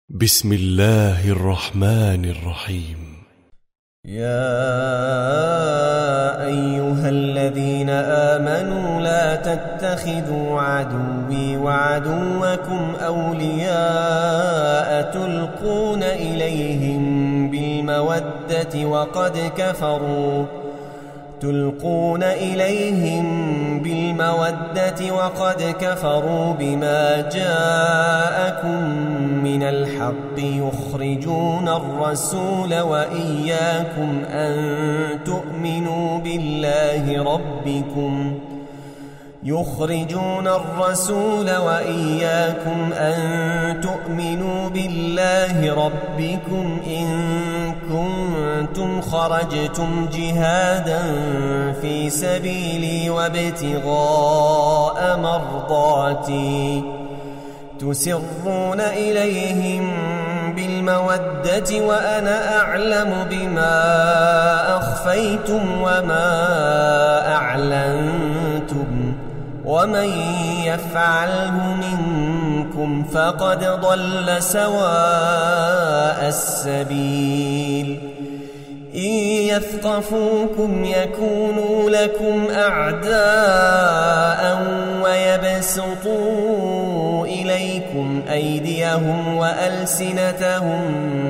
بسم الله الرحمن الرحيم. يا أيها الذين آمنوا لا تتخذوا عدوي وعدوكم أولياء تلقون إليهم بالمودة وقد كفروا بما جاءكم من الحق يخرجون الرسول وإياكم أن تؤمنوا بالله ربكم إن كنتم خرجتم جهادا في سبيلي وابتغاء مرضاتي تسرون إليهم بالمودة وأنا أعلم بما أخفيتم وما أعلنتم ومن يفعله منكم فقد ضل سواء السبيل إن يثقفوكم يكونوا لكم أعداء ويبسطوا إليكم أيديهم وألسنتهم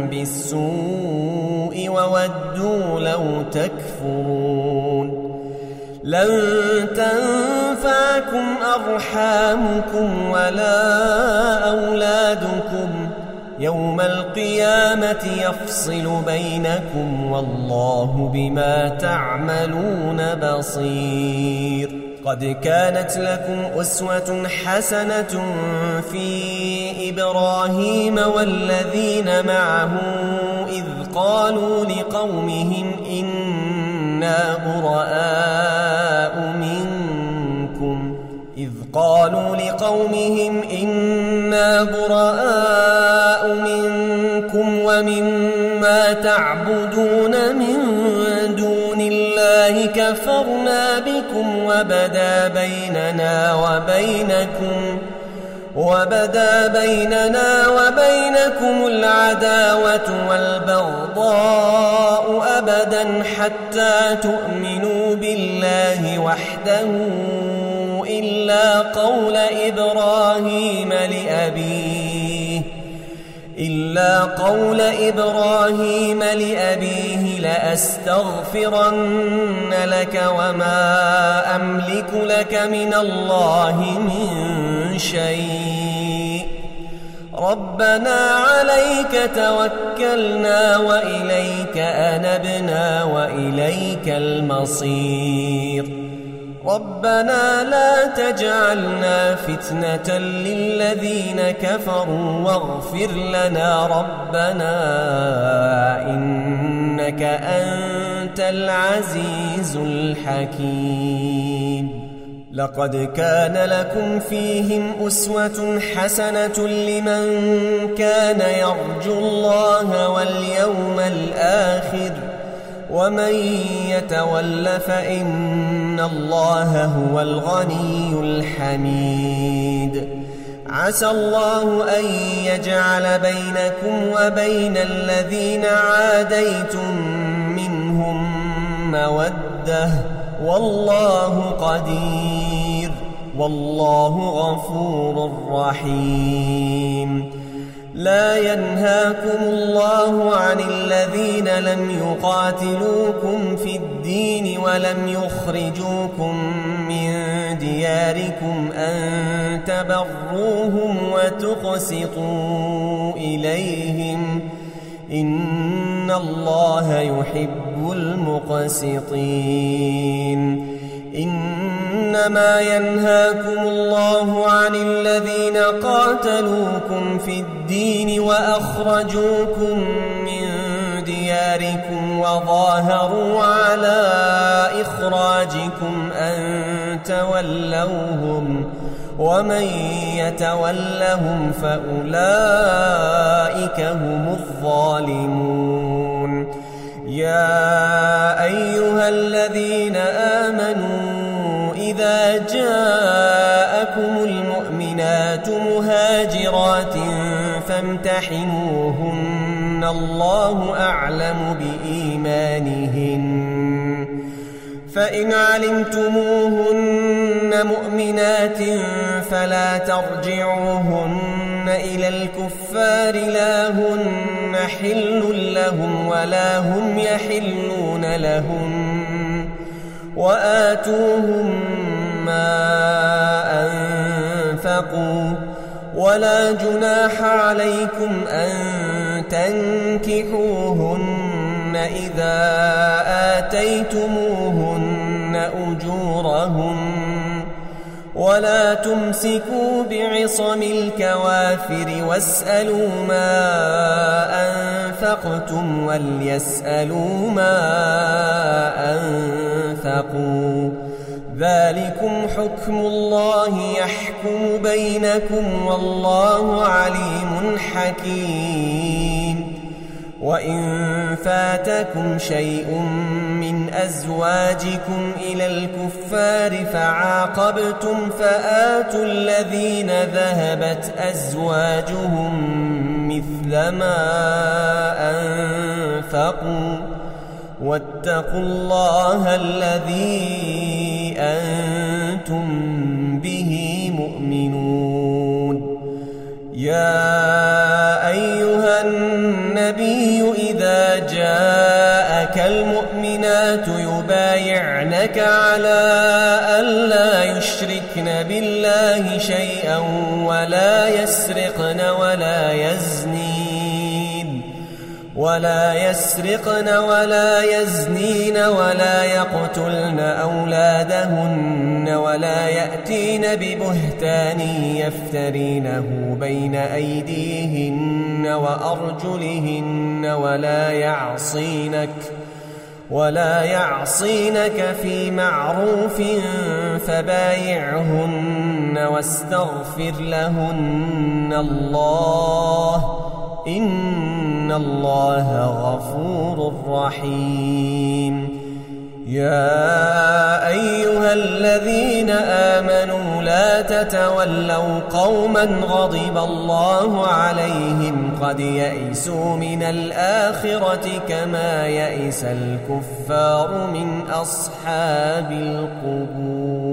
بالسوء وودوا لو تكفرون لن تنفعكم أرحامكم ولا أولادكم يوم القيامة يفصل بينكم والله بما تعملون بصير. قد كانت لكم أسوة حسنة في إبراهيم والذين معه إذ قالوا لقومهم إنا براء منكم ومما تعبدون من دون الله كفرنا بكم وبدا بيننا وبينكم العداوة والبغضاء أبدا حتى تؤمنوا بالله وحده إلا قول إبراهيم لأبيه لأستغفرن لك وما أملك لك من الله من شيء ربنا عليك توكلنا وإليك أنبنا وإليك المصير ربنا لا تجعلنا فتنة للذين كفروا واغفر لنا ربنا إنك أنت العزيز الحكيم. لقد كان لكم فيهم أسوة حسنة لمن كان يرجو الله واليوم الآخر ومن يتول فإن الله هو الغني الحميد. عسى الله أن يجعل بينكم وبين الذين عاديتم منهم مودة والله قدير والله غفور رحيم. لا ينهاكم الله عن الذين لم يقاتلوكم في الدين ولم يخرجوكم من دياركم أن تبروهم وتقسطوا إليهم إن الله يحب المقسطين. إنما ينهاكم الله عن الذين قاتلوكم في الدين وأخرجوكم من دياركم وظاهروا على إخراجكم أن تولوهم ومن يتولهم فأولئك هم الظالمون. يا أيها الذين آمنوا إذا جاءكم المؤمنات مهاجرات فامتحنوهن الله أعلم بإيمانهن فإن علمتموهن مؤمنات فلا ترجعوهن إلى الكفار لا هن حل لهم ولا هم يحلون لهم وآتوهم ما أنفقوا ولا جناح عليكم أن تنكحوهن إذا آتيتموهن أجورهن ولا تمسكوا بعصم الكوافر واسألوا ما أنفقتم وليسألوا ما أنفقوا ذلكم حكم الله يحكم بينكم والله عليم حكيم وإن فاتكم شيء من أزواجكم إلى الكفار فعاقبتم فآتوا الذين ذهبت أزواجهم مثل ما أنفقوا واتقوا الله الذي أنتم به مؤمنون يا أيها النبي إذا جاءك المؤمنات يبايعنك على ألا يشركن بالله شيئا ولا يسرقن ولا يزنين ولا يقتلن أولادهن ولا يأتين ببهتان يفترينه بين أيديهن وأرجلهن ولا يعصينك في معروف فبايعهن واستغفر لهن الله إن الله غفور رحيم يا أيها الذين آمنوا لا تتولوا قوما غضب الله عليهم قد يئسوا من الآخرة كما يئس الكفار من أصحاب القبور